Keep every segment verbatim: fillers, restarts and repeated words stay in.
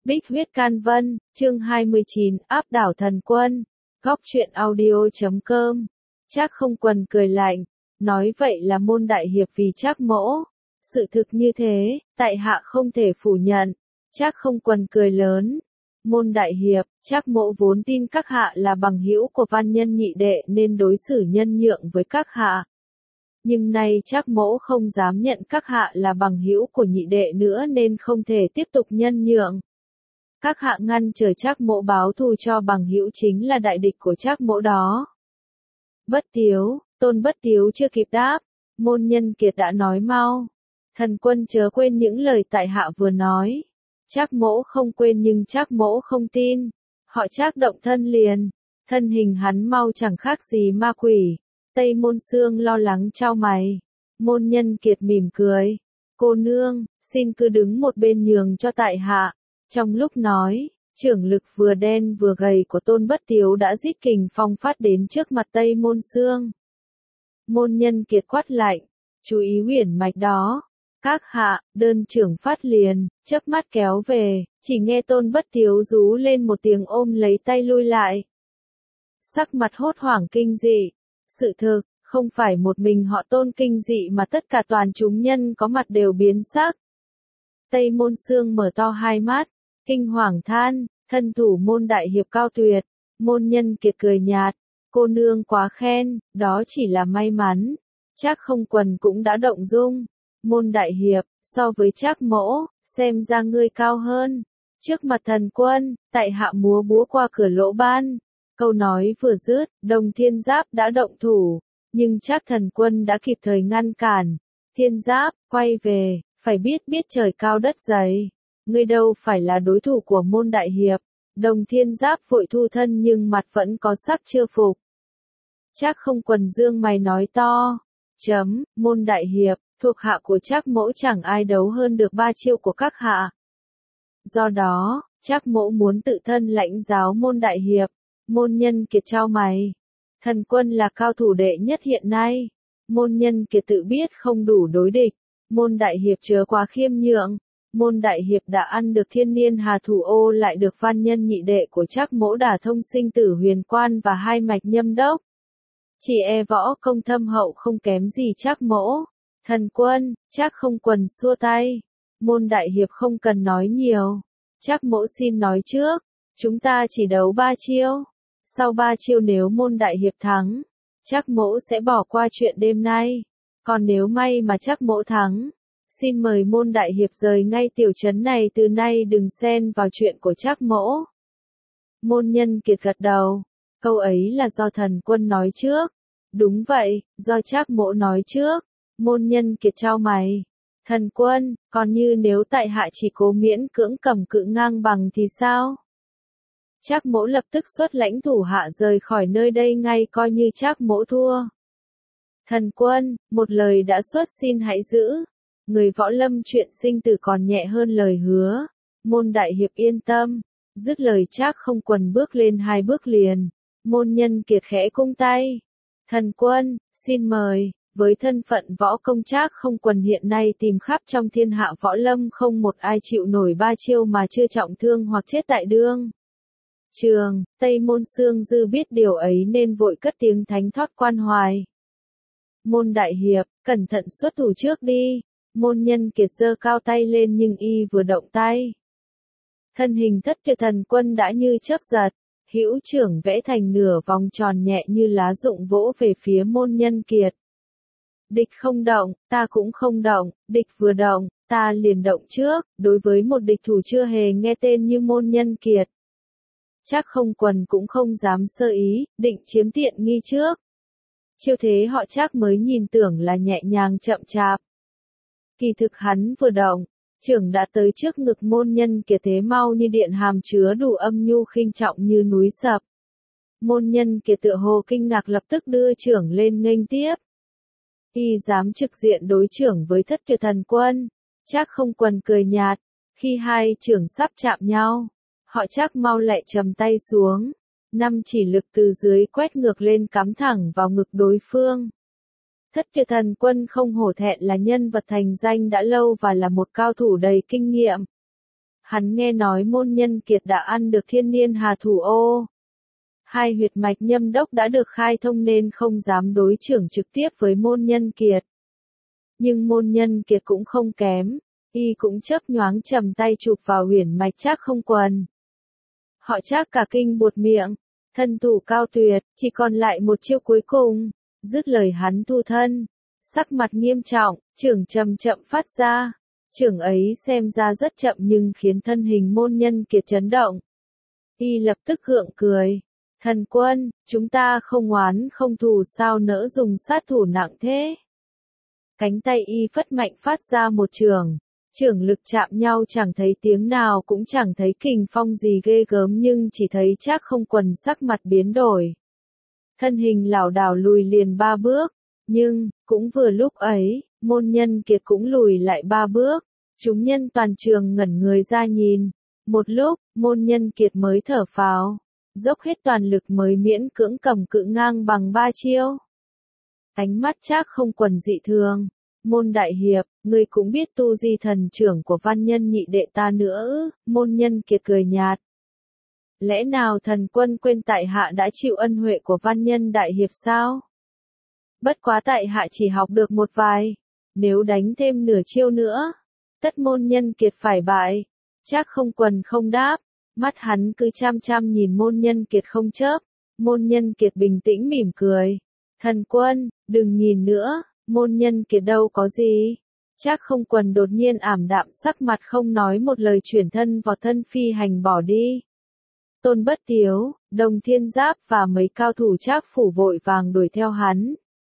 Bích huyết can vân, chương hai mươi chín, áp đảo thần quân. Góc truyện audio chấm com. Trác Không Quần cười lạnh, nói vậy là môn đại hiệp vì Trác mỗ. Sự thực như thế, tại hạ không thể phủ nhận. Trác Không Quần cười lớn. Môn đại hiệp, Trác mỗ vốn tin các hạ là bằng hữu của văn nhân nhị đệ nên đối xử nhân nhượng với các hạ. Nhưng nay Trác mỗ không dám nhận các hạ là bằng hữu của nhị đệ nữa nên không thể tiếp tục nhân nhượng. Các hạ ngăn trở Trác mỗ báo thù cho bằng hữu chính là đại địch của Trác mỗ đó. Bất Tiếu, Tôn Bất Tiếu chưa kịp đáp, Môn Nhân Kiệt đã nói mau. Thần quân chớ quên những lời tại hạ vừa nói. Trác mỗ không quên nhưng Trác mỗ không tin. Họ Trác động thân liền, thân hình hắn mau chẳng khác gì ma quỷ. Tây Môn Xương lo lắng chau mày. Môn Nhân Kiệt mỉm cười. Cô nương, xin cứ đứng một bên nhường cho tại hạ. Trong lúc nói, trưởng lực vừa đen vừa gầy của Tôn Bất Tiếu đã rít kình phong phát đến trước mặt Tây Môn Xương. Môn Nhân Kiệt quát lạnh, chú ý huyền mạch đó. Các hạ, đơn trưởng phát liền, chớp mắt kéo về, chỉ nghe Tôn Bất Tiếu rú lên một tiếng ôm lấy tay lui lại. Sắc mặt hốt hoảng kinh dị. Sự thực, không phải một mình họ Tôn kinh dị mà tất cả toàn chúng nhân có mặt đều biến sắc. Tây Môn Xương mở to hai mắt, kinh hoàng than, thân thủ môn đại hiệp cao tuyệt. Môn Nhân Kiệt cười nhạt, cô nương quá khen, đó chỉ là may mắn. Trác Không Quần cũng đã động dung. Môn đại hiệp, so với Trác mỗ, xem ra ngươi cao hơn. Trước mặt thần quân, tại hạ múa búa qua cửa lỗ ban. Câu nói vừa dứt, Đồng Thiên Giáp đã động thủ, nhưng Trác thần quân đã kịp thời ngăn cản. Thiên Giáp, quay về, phải biết biết trời cao đất dày. Ngươi đâu phải là đối thủ của môn đại hiệp. Đồng Thiên Giáp vội thu thân nhưng mặt vẫn có sắc chưa phục. Trác Không Quần dương mày nói to. Chấm, môn đại hiệp, thuộc hạ của Trác mỗ chẳng ai đấu hơn được ba chiêu của các hạ. Do đó, Trác mỗ muốn tự thân lãnh giáo môn đại hiệp. Môn Nhân Kiệt chau mày. Thần quân là cao thủ đệ nhất hiện nay. Môn Nhân Kiệt tự biết không đủ đối địch. Môn đại hiệp chớ quá khiêm nhượng. Môn đại hiệp đã ăn được thiên niên hà thủ ô lại được văn nhân nhị đệ của Trác mỗ đả thông sinh tử huyền quan và hai mạch nhâm đốc. Chỉ e võ công thâm hậu không kém gì Trác mỗ. Thần quân, Trác Không Quần xua tay. Môn đại hiệp không cần nói nhiều. Trác mỗ xin nói trước. Chúng ta chỉ đấu ba chiêu. Sau ba chiêu nếu môn đại hiệp thắng, Trác mỗ sẽ bỏ qua chuyện đêm nay. Còn nếu may mà Trác mỗ thắng, xin mời môn đại hiệp rời ngay tiểu trấn này từ nay đừng xen vào chuyện của Trác mỗ. Môn Nhân Kiệt gật đầu. Câu ấy là do thần quân nói trước. Đúng vậy, do Trác mỗ nói trước. Môn Nhân Kiệt chau mày. Thần quân, còn như nếu tại hạ chỉ cố miễn cưỡng cầm cự ngang bằng thì sao? Trác mỗ lập tức xuất lãnh thủ hạ rời khỏi nơi đây ngay coi như Trác mỗ thua. Thần quân, một lời đã xuất xin hãy giữ. Người võ lâm chuyện sinh tử còn nhẹ hơn lời hứa. Môn đại hiệp yên tâm. Dứt lời Trác Không Quần bước lên hai bước liền. Môn Nhân Kiệt khẽ cung tay. Thần quân, xin mời. Với thân phận võ công Trác Không Quần hiện nay tìm khắp trong thiên hạ võ lâm không một ai chịu nổi ba chiêu mà chưa trọng thương hoặc chết tại đương trường. Tây Môn Xương Dư biết điều ấy nên vội cất tiếng thánh thót quan hoài. Môn đại hiệp, cẩn thận xuất thủ trước đi. Môn Nhân Kiệt giơ cao tay lên nhưng y vừa động tay. Thân hình Thất Tuyệt Thần Quân đã như chớp giật, hữu trưởng vẽ thành nửa vòng tròn nhẹ như lá rụng vỗ về phía Môn Nhân Kiệt. Địch không động, ta cũng không động, địch vừa động, ta liền động trước. Đối với một địch thủ chưa hề nghe tên như Môn Nhân Kiệt, Trác Không Quần cũng không dám sơ ý, định chiếm tiện nghi trước. Chiêu thế họ Trác mới nhìn tưởng là nhẹ nhàng chậm chạp. Kỳ thực hắn vừa động, trưởng đã tới trước ngực Môn Nhân Kiệt thế mau như điện hàm chứa đủ âm nhu khinh trọng như núi sập. Môn Nhân Kiệt tựa hồ kinh ngạc lập tức đưa trưởng lên nghênh tiếp. Y dám trực diện đối trưởng với Thất Tuyệt Thần Quân. Trác Không Quần cười nhạt. Khi hai trưởng sắp chạm nhau, họ Trác mau lại trầm tay xuống. Năm chỉ lực từ dưới quét ngược lên cắm thẳng vào ngực đối phương. Thất Tuyệt Thần Quân không hổ thẹn là nhân vật thành danh đã lâu và là một cao thủ đầy kinh nghiệm. Hắn nghe nói môn nhân kiệt đã ăn được thiên niên hà thủ ô. Hai huyệt mạch nhâm đốc đã được khai thông nên không dám đối chưởng trực tiếp với môn nhân kiệt. Nhưng môn nhân kiệt cũng không kém, y cũng chớp nhoáng chầm tay chụp vào huyển mạch Trác Không Quần. Họ Trác cả kinh buột miệng, thân thủ cao tuyệt, chỉ còn lại một chiêu cuối cùng. Dứt lời hắn thu thân, sắc mặt nghiêm trọng, chưởng chậm chậm phát ra. Chưởng ấy xem ra rất chậm nhưng khiến thân hình môn nhân kiệt chấn động. Y lập tức gượng cười. Thần quân, chúng ta không oán không thù sao nỡ dùng sát thủ nặng thế. Cánh tay y phất mạnh phát ra một chưởng. Chưởng lực chạm nhau chẳng thấy tiếng nào cũng chẳng thấy kình phong gì ghê gớm nhưng chỉ thấy Trác Không Quần sắc mặt biến đổi. Thân hình lảo đảo lùi liền ba bước. Nhưng, cũng vừa lúc ấy, môn nhân kiệt cũng lùi lại ba bước. Chúng nhân toàn trường ngẩn người ra nhìn. Một lúc, môn nhân kiệt mới thở phào. Dốc hết toàn lực mới miễn cưỡng cầm cự ngang bằng ba chiêu. Ánh mắt Trác Không Quần dị thường. Môn đại hiệp, ngươi cũng biết tu di thần trưởng của văn nhân nhị đệ ta nữa. Môn nhân kiệt cười nhạt. Lẽ nào thần quân quên tại hạ đã chịu ân huệ của văn nhân đại hiệp sao? Bất quá tại hạ chỉ học được một vài. Nếu đánh thêm nửa chiêu nữa, tất môn nhân kiệt phải bại. Trác Không Quần không đáp. Mắt hắn cứ chăm chăm nhìn môn nhân kiệt không chớp. Môn nhân kiệt bình tĩnh mỉm cười. Thần quân, đừng nhìn nữa, môn nhân kiệt đâu có gì. Trác Không Quần đột nhiên ảm đạm sắc mặt không nói một lời chuyển thân vào thân phi hành bỏ đi. Tôn Bất Tiếu, Đồng Thiên Giáp và mấy cao thủ Trác phủ vội vàng đuổi theo hắn.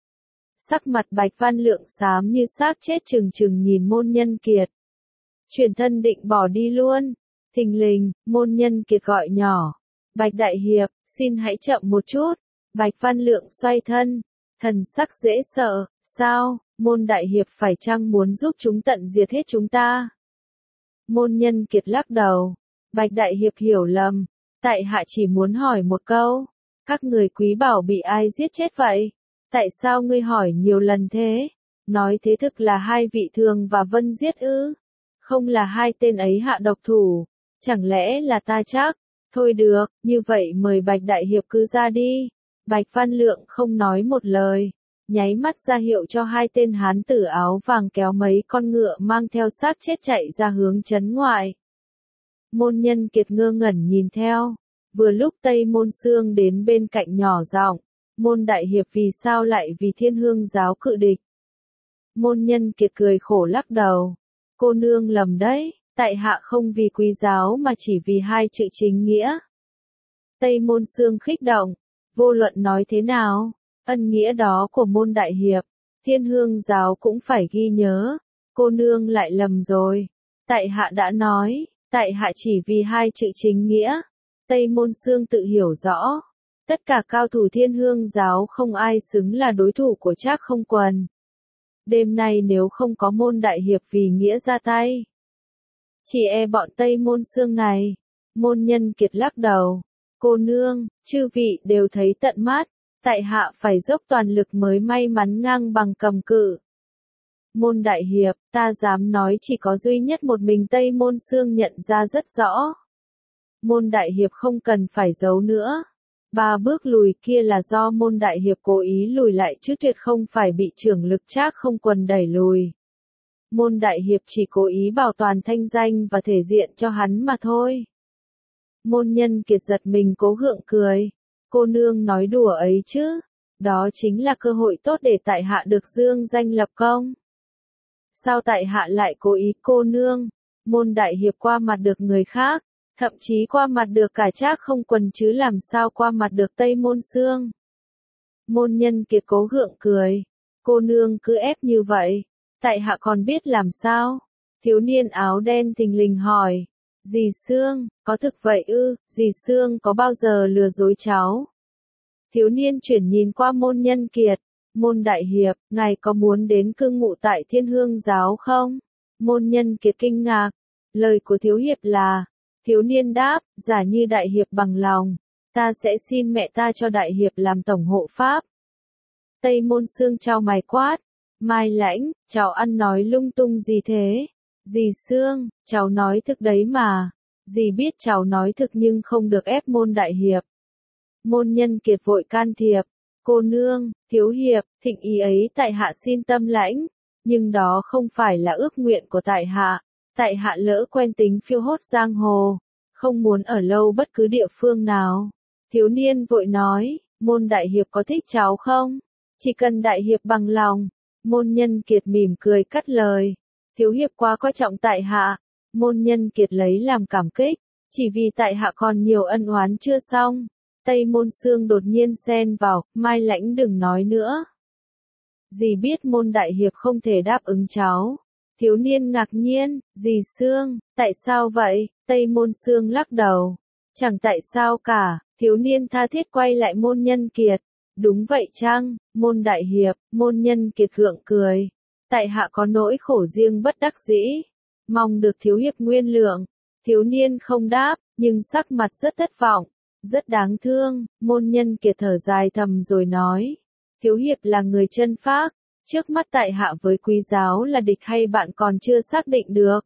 Sắc mặt Bạch Văn Lượng xám như xác chết trừng trừng nhìn môn nhân kiệt. Chuyển thân định bỏ đi luôn. Thình lình, môn nhân kiệt gọi nhỏ. Bạch Đại Hiệp, xin hãy chậm một chút. Bạch Văn Lượng xoay thân. Thần sắc dễ sợ, sao, môn Đại Hiệp phải chăng muốn giúp chúng tận diệt hết chúng ta? Môn nhân kiệt lắc đầu. Bạch Đại Hiệp hiểu lầm. Tại hạ chỉ muốn hỏi một câu. Các người Quý Bảo bị ai giết chết vậy? Tại sao ngươi hỏi nhiều lần thế? Nói thế thực là hai vị Thường và Vân giết ư? Không là hai tên ấy hạ độc thủ. Chẳng lẽ là ta chắc? Thôi được, như vậy mời Bạch Đại Hiệp cứ ra đi. Bạch Văn Lượng không nói một lời. Nháy mắt ra hiệu cho hai tên hán tử áo vàng kéo mấy con ngựa mang theo xác chết chạy ra hướng trấn ngoại. Môn nhân kiệt ngơ ngẩn nhìn theo. Vừa lúc Tây Môn Xương đến bên cạnh nhỏ giọng. Môn Đại Hiệp vì sao lại vì Thiên Hương giáo cự địch? Môn nhân kiệt cười khổ lắc đầu. Cô nương lầm đấy, tại hạ không vì quý giáo mà chỉ vì hai chữ chính nghĩa. Tây Môn Xương khích động. Vô luận nói thế nào, ân nghĩa đó của môn Đại Hiệp, Thiên Hương giáo cũng phải ghi nhớ. Cô nương lại lầm rồi. Tại hạ đã nói, tại hạ chỉ vì hai chữ chính nghĩa. Tây Môn Xương tự hiểu rõ. Tất cả cao thủ Thiên Hương giáo không ai xứng là đối thủ của Trác Không Quần. Đêm nay nếu không có môn Đại Hiệp vì nghĩa ra tay, chỉ e bọn Tây Môn Xương này. Môn nhân kiệt lắc đầu. Cô nương, chư vị đều thấy tận mắt. Tại hạ phải dốc toàn lực mới may mắn ngang bằng cầm cự. Môn Đại Hiệp, ta dám nói chỉ có duy nhất một mình Tây Môn Xương nhận ra rất rõ. Môn Đại Hiệp không cần phải giấu nữa. Ba bước lùi kia là do môn Đại Hiệp cố ý lùi lại chứ tuyệt không phải bị trưởng lực Trác Không Quần đẩy lùi. Môn Đại Hiệp chỉ cố ý bảo toàn thanh danh và thể diện cho hắn mà thôi. Môn nhân kiệt giật mình cố gượng cười. Cô nương nói đùa ấy chứ. Đó chính là cơ hội tốt để tại hạ được dương danh lập công. Sao tại hạ lại cố ý cô nương? Môn Đại Hiệp qua mặt được người khác. Thậm chí qua mặt được cả Trác Không Quần chứ làm sao qua mặt được Tây Môn Xương. Môn nhân kiệt cố gượng cười. Cô nương cứ ép như vậy. Tại hạ còn biết làm sao? Thiếu niên áo đen thình lình hỏi. Dì Sương, có thực vậy ư? Dì Sương có bao giờ lừa dối cháu? Thiếu niên chuyển nhìn qua môn nhân kiệt. Môn Đại Hiệp, ngài có muốn đến cư ngụ tại Thiên Hương giáo không? Môn nhân kiệt kinh ngạc. Lời của thiếu hiệp là. Thiếu niên đáp, giả như Đại Hiệp bằng lòng, ta sẽ xin mẹ ta cho Đại Hiệp làm tổng hộ pháp. Tây Môn Xương chau mày quát. Mai Lãnh, cháu ăn nói lung tung gì thế? Dì Sương, cháu nói thực đấy mà. Dì biết cháu nói thực nhưng không được ép Môn đại hiệp. Môn Nhân Kiệt vội can thiệp. Cô nương, thiếu hiệp, thịnh ý ấy tại hạ xin tâm lãnh. Nhưng đó không phải là ước nguyện của tại hạ. Tại hạ lỡ quen tính phiêu hốt giang hồ. Không muốn ở lâu bất cứ địa phương nào. Thiếu niên vội nói, Môn đại hiệp có thích cháu không? Chỉ cần đại hiệp bằng lòng. Môn Nhân Kiệt mỉm cười cắt lời. Thiếu hiệp quá coi trọng tại hạ. Môn Nhân Kiệt lấy làm cảm kích. Chỉ vì tại hạ còn nhiều ân oán chưa xong. Tây Môn Sương đột nhiên xen vào, Mai Lãnh đừng nói nữa. Dì biết Môn đại hiệp không thể đáp ứng cháu. Thiếu niên ngạc nhiên, dì Sương, tại sao vậy? Tây Môn Sương lắc đầu. Chẳng tại sao cả, thiếu niên tha thiết quay lại Môn Nhân Kiệt. Đúng vậy chăng, Môn đại hiệp, Môn Nhân Kiệt gượng cười. Tại hạ có nỗi khổ riêng bất đắc dĩ. Mong được thiếu hiệp nguyên lượng. Thiếu niên không đáp, nhưng sắc mặt rất thất vọng. Rất đáng thương, Môn Nhân Kiệt thở dài thầm rồi nói. Thiếu hiệp là người chân phác. Trước mắt tại hạ với Quý giáo là địch hay bạn còn chưa xác định được.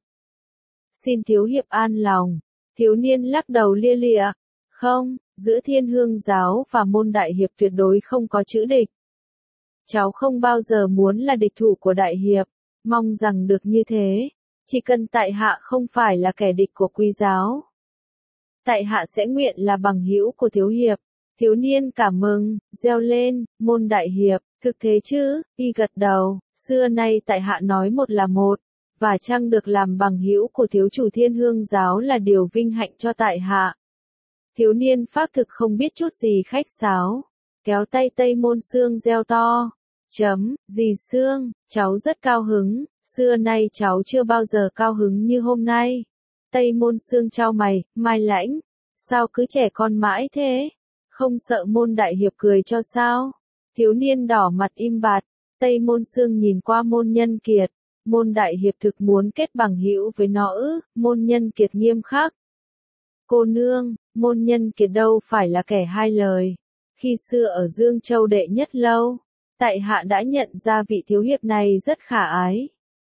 Xin thiếu hiệp an lòng. Thiếu niên lắc đầu lia lịa. Không, giữa Thiên Hương giáo và Môn đại hiệp tuyệt đối không có chữ địch. Cháu không bao giờ muốn là địch thủ của đại hiệp. Mong rằng được như thế. Chỉ cần tại hạ không phải là kẻ địch của Quý giáo. Tại hạ sẽ nguyện là bằng hữu của thiếu hiệp. Thiếu niên cảm mừng, reo lên, Môn đại hiệp, thực thế chứ? Y gật đầu, xưa nay tại hạ nói một là một, và chăng được làm bằng hữu của thiếu chủ Thiên Hương giáo là điều vinh hạnh cho tại hạ. Thiếu niên phác thực không biết chút gì khách sáo, kéo tay Tây Môn Sương reo to. Chấm, dì Sương, cháu rất cao hứng, xưa nay cháu chưa bao giờ cao hứng như hôm nay. Tây Môn Sương chau mày, Mai Lãnh, sao cứ trẻ con mãi thế? Không sợ Môn đại hiệp cười cho sao? Thiếu niên đỏ mặt im bặt. Tây Môn Sương nhìn qua Môn Nhân Kiệt. Môn đại hiệp thực muốn kết bằng hữu với nó ư? Môn Nhân Kiệt nghiêm khắc. Cô nương, Môn Nhân Kiệt đâu phải là kẻ hai lời. Khi xưa ở Dương Châu đệ nhất lâu, tại hạ đã nhận ra vị thiếu hiệp này rất khả ái.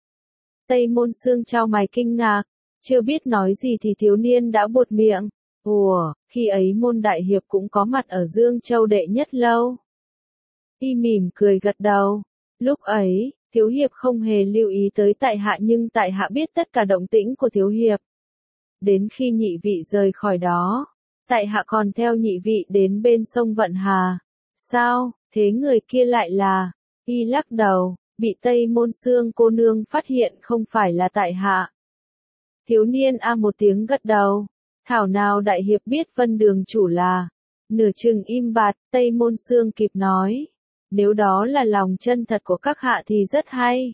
Tây Môn Sương chau mày kinh ngạc, chưa biết nói gì thì thiếu niên đã buột miệng. Ủa, khi ấy Môn đại hiệp cũng có mặt ở Dương Châu đệ nhất lâu. Y mỉm cười gật đầu. Lúc ấy, thiếu hiệp không hề lưu ý tới tại hạ nhưng tại hạ biết tất cả động tĩnh của thiếu hiệp. Đến khi nhị vị rời khỏi đó, tại hạ còn theo nhị vị đến bên sông Vận Hà. Sao, thế người kia lại là? Y lắc đầu, bị Tây Môn Sương cô nương phát hiện không phải là tại hạ. Thiếu niên a một tiếng gật đầu. Thảo nào đại hiệp biết Vân đường chủ là. Nửa chừng im bặt, Tây Môn Sương kịp nói. Nếu đó là lòng chân thật của các hạ thì rất hay.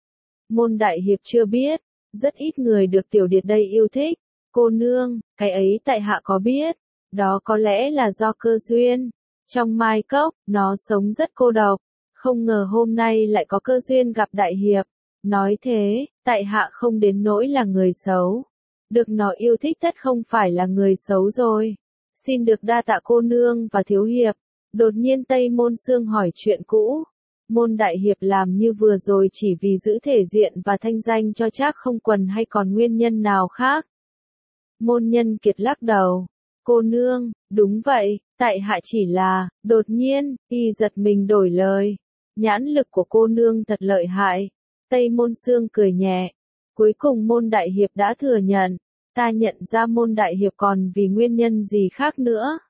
Môn đại hiệp chưa biết, rất ít người được tiểu điệt đây yêu thích. Cô nương, cái ấy tại hạ có biết. Đó có lẽ là do cơ duyên. Trong Mai Cốc, nó sống rất cô độc. Không ngờ hôm nay lại có cơ duyên gặp đại hiệp. Nói thế, tại hạ không đến nỗi là người xấu. Được nó yêu thích tất không phải là người xấu rồi. Xin được đa tạ cô nương và thiếu hiệp. Đột nhiên Tây Môn Sương hỏi chuyện cũ. Môn đại hiệp làm như vừa rồi chỉ vì giữ thể diện và thanh danh cho Trác Không Quần hay còn nguyên nhân nào khác? Môn Nhân Kiệt lắc đầu. Cô nương, đúng vậy, tại hạ chỉ là, đột nhiên, y giật mình đổi lời. Nhãn lực của cô nương thật lợi hại. Tây Môn Sương cười nhẹ. Cuối cùng Môn đại hiệp đã thừa nhận. Ta nhận ra Môn đại hiệp còn vì nguyên nhân gì khác nữa.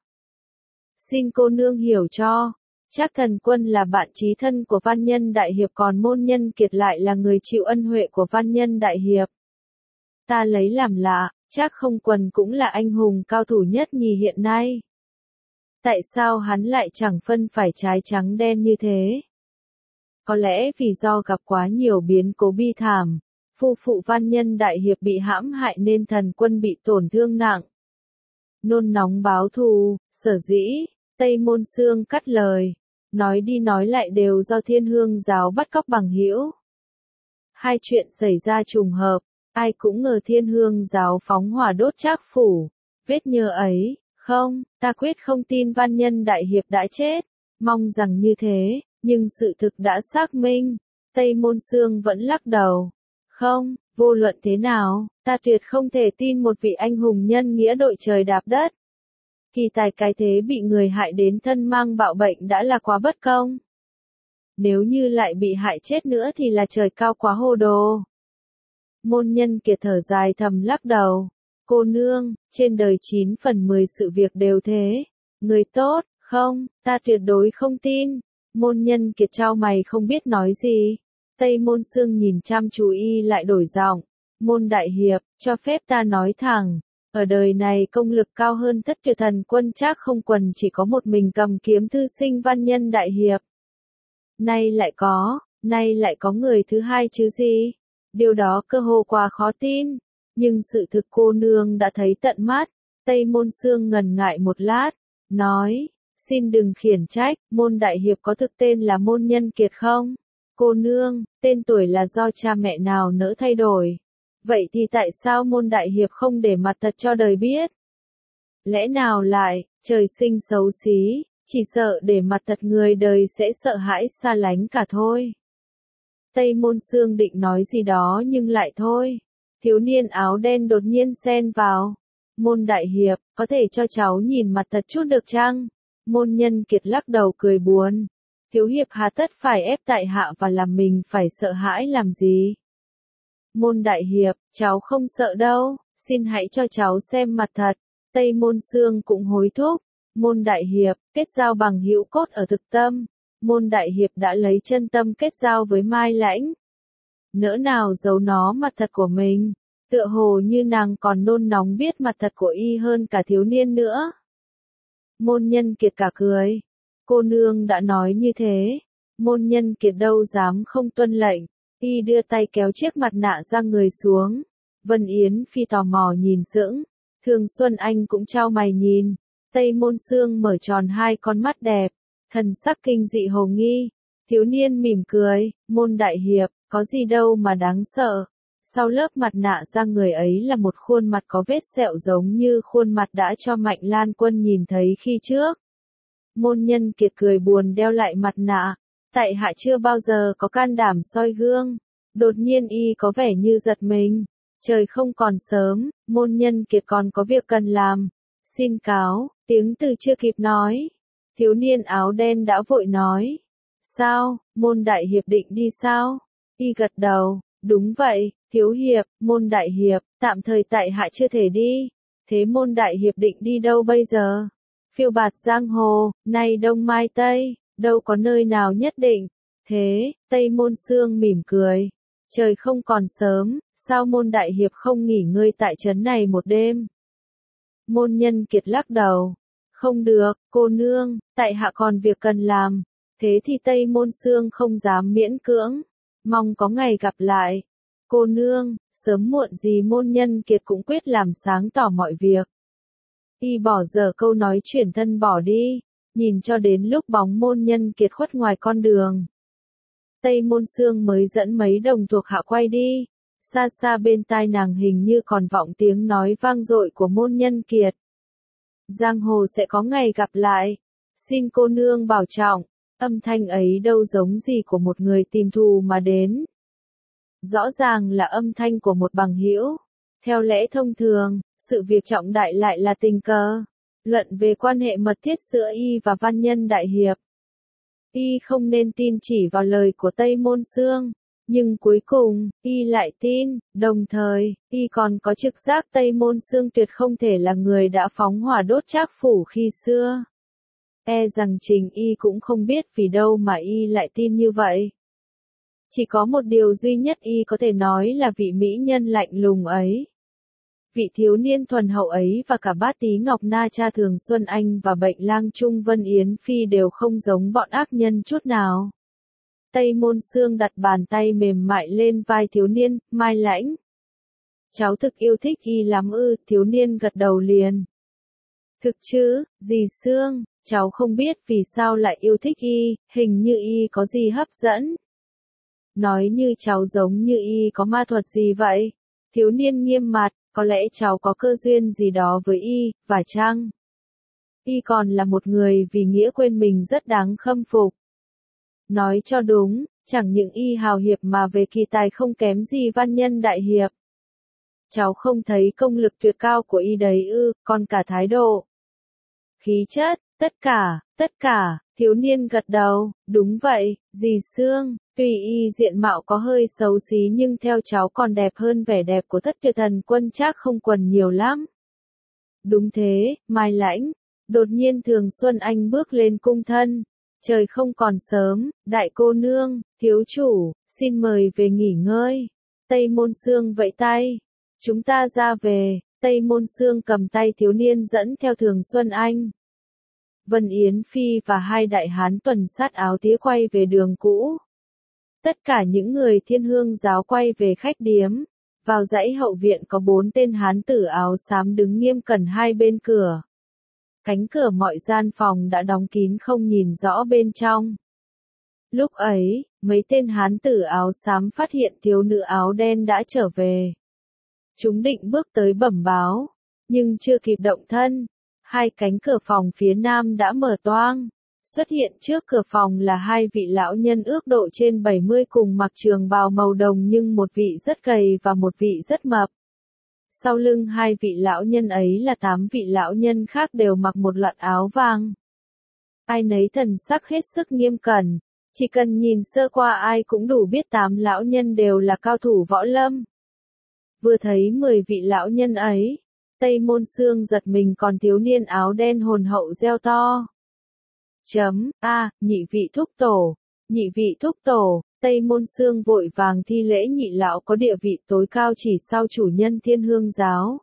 Xin cô nương hiểu cho. Trác Thần Quân là bạn chí thân của Văn Nhân đại hiệp còn Môn Nhân Kiệt lại là người chịu ân huệ của Văn Nhân đại hiệp. Ta lấy làm lạ, Trác Không Quần cũng là anh hùng cao thủ nhất nhì hiện nay. Tại sao hắn lại chẳng phân phải trái trắng đen như thế? Có lẽ vì do gặp quá nhiều biến cố bi thảm, phu phụ Văn Nhân đại hiệp bị hãm hại nên Thần Quân bị tổn thương nặng. Nôn nóng báo thù, sở dĩ, Tây Môn Sương cắt lời, nói đi nói lại đều do Thiên Hương giáo bắt cóc bằng hữu. Hai chuyện xảy ra trùng hợp, ai cũng ngờ Thiên Hương giáo phóng hỏa đốt Trác phủ, vết nhơ ấy, không, ta quyết không tin Văn Nhân đại hiệp đã chết, mong rằng như thế, nhưng sự thực đã xác minh, Tây Môn Sương vẫn lắc đầu. Không, Vô luận thế nào, ta tuyệt không thể tin một vị anh hùng nhân nghĩa đội trời đạp đất. Kỳ tài cái thế bị người hại đến thân mang bạo bệnh đã là quá bất công. Nếu như lại bị hại chết nữa thì là trời cao quá hồ đồ. Môn Nhân Kiệt thở dài thầm lắc đầu. Cô nương, trên đời chín phần mười sự việc đều thế. Người tốt, không, ta tuyệt đối không tin. Môn Nhân Kiệt trao mày không biết nói gì. Tây Môn Sương nhìn chăm chú y lại đổi giọng. Môn đại hiệp, cho phép ta nói thẳng. Ở đời này công lực cao hơn Thất Tuyệt Thần Quân Trác Không Quần chỉ có một mình cầm kiếm thư sinh văn nhân đại hiệp. Nay lại có, nay lại có người thứ hai chứ gì? Điều đó cơ hồ quá khó tin. Nhưng sự thực cô nương đã thấy tận mắt. Tây Môn Sương ngần ngại một lát, nói, xin đừng khiển trách, môn đại hiệp có thực tên là Môn Nhân Kiệt không? Cô nương, tên tuổi là do cha mẹ nào nỡ thay đổi. Vậy thì tại sao môn đại hiệp không để mặt thật cho đời biết? Lẽ nào lại, trời sinh xấu xí, chỉ sợ để mặt thật người đời sẽ sợ hãi xa lánh cả thôi. Tây Môn Sương định nói gì đó nhưng lại thôi. Thiếu niên áo đen đột nhiên xen vào. Môn đại hiệp, có thể cho cháu nhìn mặt thật chút được chăng? Môn Nhân Kiệt lắc đầu cười buồn. Thiếu hiệp hà tất phải ép tại hạ và làm mình phải sợ hãi làm gì? Môn đại hiệp, cháu không sợ đâu, xin hãy cho cháu xem mặt thật. Tây Môn Sương cũng hối thúc. Môn đại hiệp, kết giao bằng hữu cốt ở thực tâm. Môn đại hiệp đã lấy chân tâm kết giao với Mai Lãnh. Nỡ nào giấu nó mặt thật của mình, tựa hồ như nàng còn nôn nóng biết mặt thật của y hơn cả thiếu niên nữa. Môn Nhân Kiệt cả cười. Cô nương đã nói như thế. Môn Nhân Kiệt đâu dám không tuân lệnh. Y đưa tay kéo chiếc mặt nạ ra người xuống. Vân Yến Phi tò mò nhìn sững. Thường Xuân Anh cũng trao mày nhìn. Tây Môn Sương mở tròn hai con mắt đẹp. Thần sắc kinh dị hồ nghi. Thiếu niên mỉm cười. Môn đại hiệp, có gì đâu mà đáng sợ. Sau lớp mặt nạ ra người ấy là một khuôn mặt có vết sẹo giống như khuôn mặt đã cho Mạnh Lan Quân nhìn thấy khi trước. Môn Nhân Kiệt cười buồn đeo lại mặt nạ. Tại hạ chưa bao giờ có can đảm soi gương. Đột nhiên y có vẻ như giật mình. Trời không còn sớm, Môn Nhân Kiệt còn có việc cần làm. Xin cáo, tiếng từ chưa kịp nói. Thiếu niên áo đen đã vội nói. Sao, môn đại hiệp định đi sao? Y gật đầu, đúng vậy, thiếu hiệp, môn đại hiệp, tạm thời tại hạ chưa thể đi. Thế môn đại hiệp định đi đâu bây giờ? Phiêu bạt giang hồ, nay đông mai tây, đâu có nơi nào nhất định. Thế, Tây Môn Sương mỉm cười. Trời không còn sớm, sao môn đại hiệp không nghỉ ngơi tại trấn này một đêm? Môn Nhân Kiệt lắc đầu. Không được, cô nương, tại hạ còn việc cần làm. Thế thì Tây Môn Sương không dám miễn cưỡng. Mong có ngày gặp lại. Cô nương, sớm muộn gì Môn Nhân Kiệt cũng quyết làm sáng tỏ mọi việc. Y bỏ dở câu nói chuyển thân bỏ đi. Nhìn cho đến lúc bóng Môn Nhân Kiệt khuất ngoài con đường. Tây Môn Sương mới dẫn mấy đồng thuộc hạ quay đi. Xa xa bên tai nàng hình như còn vọng tiếng nói vang dội của Môn Nhân Kiệt. Giang hồ sẽ có ngày gặp lại. Xin cô nương bảo trọng. Âm thanh ấy đâu giống gì của một người tìm thù mà đến. Rõ ràng là âm thanh của một bằng hữu. Theo lẽ thông thường, sự việc trọng đại lại là tình cờ. Luận về quan hệ mật thiết giữa y và văn nhân đại hiệp. Y không nên tin chỉ vào lời của Tây Môn Sương. Nhưng cuối cùng, y lại tin, đồng thời, y còn có trực giác Tây Môn Sương tuyệt không thể là người đã phóng hỏa đốt Trác phủ khi xưa. E rằng chính y cũng không biết vì đâu mà y lại tin như vậy. Chỉ có một điều duy nhất y có thể nói là vị mỹ nhân lạnh lùng ấy. Vị thiếu niên thuần hậu ấy và cả bát tí Ngọc Na cha Thường Xuân Anh và bệnh lang Trung Vân Yến Phi đều không giống bọn ác nhân chút nào. Tây Môn Sương đặt bàn tay mềm mại lên vai thiếu niên, Mai Lãnh. Cháu thực yêu thích y lắm ư, thiếu niên gật đầu liền. Thực chứ, dì Sương, cháu không biết vì sao lại yêu thích y, hình như y có gì hấp dẫn. Nói như cháu giống như y có ma thuật gì vậy? Thiếu niên nghiêm mặt, có lẽ cháu có cơ duyên gì đó với y, phải chăng? Y còn là một người vì nghĩa quên mình rất đáng khâm phục. Nói cho đúng, Chẳng những y hào hiệp mà về kỳ tài không kém gì văn nhân đại hiệp. Cháu không thấy công lực tuyệt cao của y đấy ư, còn cả thái độ, khí chất, tất cả, tất cả, thiếu niên gật đầu, đúng vậy, dì Sương, tuy y diện mạo có hơi xấu xí nhưng theo cháu còn đẹp hơn vẻ đẹp của Thất Tuyệt Thần Quân Trác Không Quần nhiều lắm. Đúng thế, Mai Lãnh, đột nhiên Thường Xuân Anh bước lên cung thân, trời không còn sớm, đại cô nương, thiếu chủ, xin mời về nghỉ ngơi. Tây Môn Sương vẫy tay, chúng ta ra về. Tây Môn Sương cầm tay thiếu niên dẫn theo Thường Xuân Anh. Vân Yến Phi và hai đại hán tuần sát áo tía quay về đường cũ. Tất cả những người Thiên Hương giáo quay về khách điếm. Vào dãy hậu viện có bốn tên hán tử áo xám đứng nghiêm cẩn hai bên cửa. Cánh cửa mọi gian phòng đã đóng kín không nhìn rõ bên trong. Lúc ấy, mấy tên hán tử áo xám phát hiện thiếu nữ áo đen đã trở về. Chúng định bước tới bẩm báo, nhưng chưa kịp động thân, hai cánh cửa phòng phía nam đã mở toang. Xuất hiện trước cửa phòng là hai vị lão nhân ước độ trên bảy mươi cùng mặc trường bào màu đồng nhưng một vị rất gầy và một vị rất mập. Sau lưng hai vị lão nhân ấy là tám vị lão nhân khác đều mặc một loạt áo vàng. Ai nấy thần sắc hết sức nghiêm cẩn, chỉ cần nhìn sơ qua ai cũng đủ biết tám lão nhân đều là cao thủ võ lâm. Vừa thấy mười vị lão nhân ấy, Tây Môn Sương giật mình còn thiếu niên áo đen hồn hậu reo to. Chấm, a, nhị vị thúc tổ, nhị vị thúc tổ, Tây Môn Sương vội vàng thi lễ nhị lão có địa vị tối cao chỉ sau chủ nhân Thiên Hương giáo.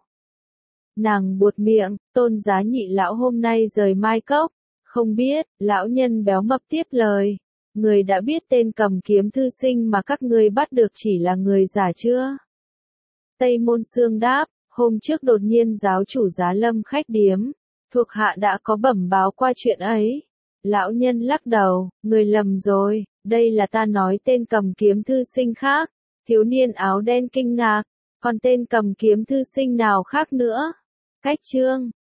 Nàng buột miệng, tôn giá nhị lão hôm nay rời Mai Cốc, không biết, lão nhân béo mập tiếp lời. Người đã biết tên cầm kiếm thư sinh mà các ngươi bắt được chỉ là người giả chưa? Tây Môn Sương đáp, hôm trước đột nhiên giáo chủ Giá Lâm khách điếm, thuộc hạ đã có bẩm báo qua chuyện ấy. Lão nhân lắc đầu, người lầm rồi, đây là ta nói tên cầm kiếm thư sinh khác. Thiếu niên áo đen kinh ngạc, còn tên cầm kiếm thư sinh nào khác nữa? Cách chương